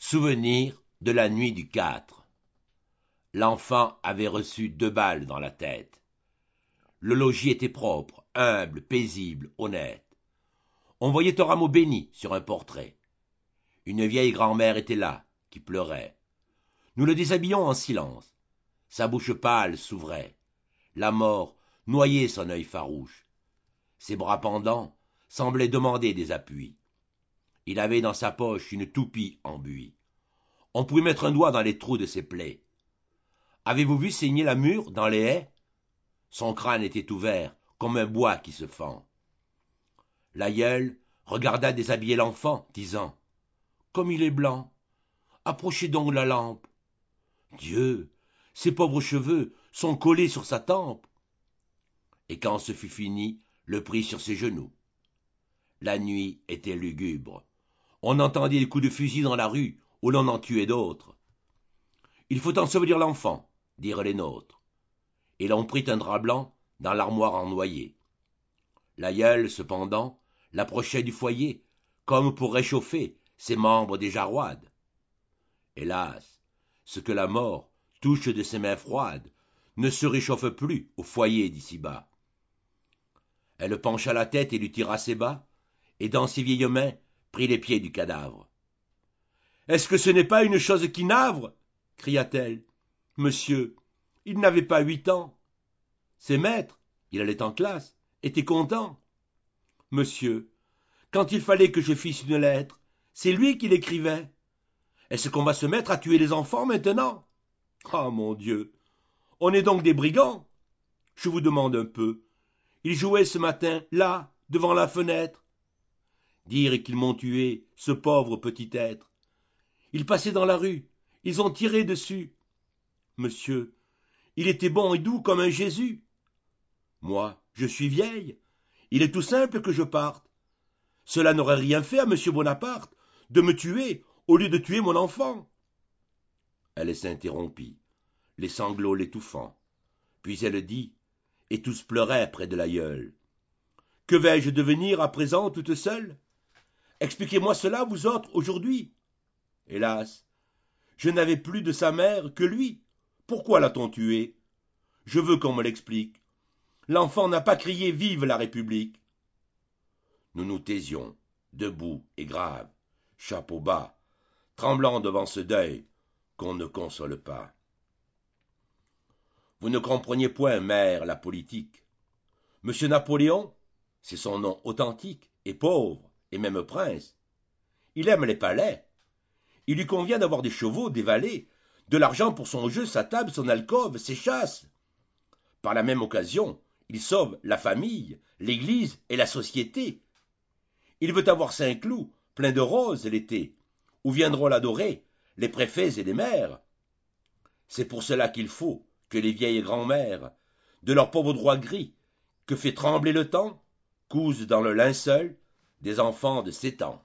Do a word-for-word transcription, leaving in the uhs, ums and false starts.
Souvenir de la nuit du quatre. L'enfant avait reçu deux balles dans la tête. Le logis était propre, humble, paisible, honnête. On voyait un rameau béni sur un portrait. Une vieille grand-mère était là, qui pleurait. Nous le déshabillions en silence. Sa bouche pâle s'ouvrait. La mort noyait son œil farouche. Ses bras pendants semblaient demander des appuis. Il avait dans sa poche une toupie en buis. On pouvait mettre un doigt dans les trous de ses plaies. Avez-vous vu saigner la mûre dans les haies? Son crâne était ouvert, comme un bois qui se fend. L'aïeul regarda déshabiller l'enfant, disant « Comme il est blanc, approchez donc la lampe. Dieu, ses pauvres cheveux sont collés sur sa tempe. » Et quand ce fut fini, le prit sur ses genoux. La nuit était lugubre. On entendait des coups de fusil dans la rue, où l'on en tuait d'autres. « Il faut ensevelir l'enfant, » dirent les nôtres. Et l'on prit un drap blanc dans l'armoire en noyer. L'aïeul, cependant, l'approchait du foyer, comme pour réchauffer ses membres déjà roides. Hélas, ce que la mort touche de ses mains froides ne se réchauffe plus au foyer d'ici-bas. Elle pencha la tête et lui tira ses bas, et dans ses vieilles mains prit les pieds du cadavre. « Est-ce que ce n'est pas une chose qui navre » cria-t-elle. « Monsieur, il n'avait pas huit ans. Ses maîtres, il allait en classe, étaient contents. Monsieur, quand il fallait que je fisse une lettre, c'est lui qui l'écrivait. Est-ce qu'on va se mettre à tuer les enfants maintenant? Ah, mon Dieu, on est donc des brigands? Je vous demande un peu. Ils jouaient ce matin, là, devant la fenêtre. Dire qu'ils m'ont tué, ce pauvre petit être. Ils passaient dans la rue, ils ont tiré dessus. Monsieur, il était bon et doux comme un Jésus. Moi, je suis vieille. Il est tout simple que je parte. Cela n'aurait rien fait à monsieur Bonaparte de me tuer au lieu de tuer mon enfant. » Elle s'interrompit, les sanglots l'étouffant. Puis elle dit, et tous pleuraient près de l'aïeul. « Que vais-je devenir à présent toute seule? Expliquez-moi cela, vous autres, aujourd'hui. Hélas, je n'avais plus de sa mère que lui. Pourquoi l'a-t-on tué? Je veux qu'on me l'explique. L'enfant n'a pas crié « Vive la République !» Nous nous taisions, debout et graves, chapeau bas, tremblant devant ce deuil qu'on ne console pas. Vous ne compreniez point, mère, la politique. Monsieur Napoléon, c'est son nom authentique, est pauvre, et même prince. Il aime les palais. Il lui convient d'avoir des chevaux, des valets, de l'argent pour son jeu, sa table, son alcôve, ses chasses. Par la même occasion, il sauve la famille, l'église et la société. Il veut avoir Saint-Cloud, plein de roses l'été, où viendront l'adorer les préfets et les maires. C'est pour cela qu'il faut que les vieilles grand-mères, de leurs pauvres droits gris, que fait trembler le temps, cousent dans le linceul des enfants de sept ans.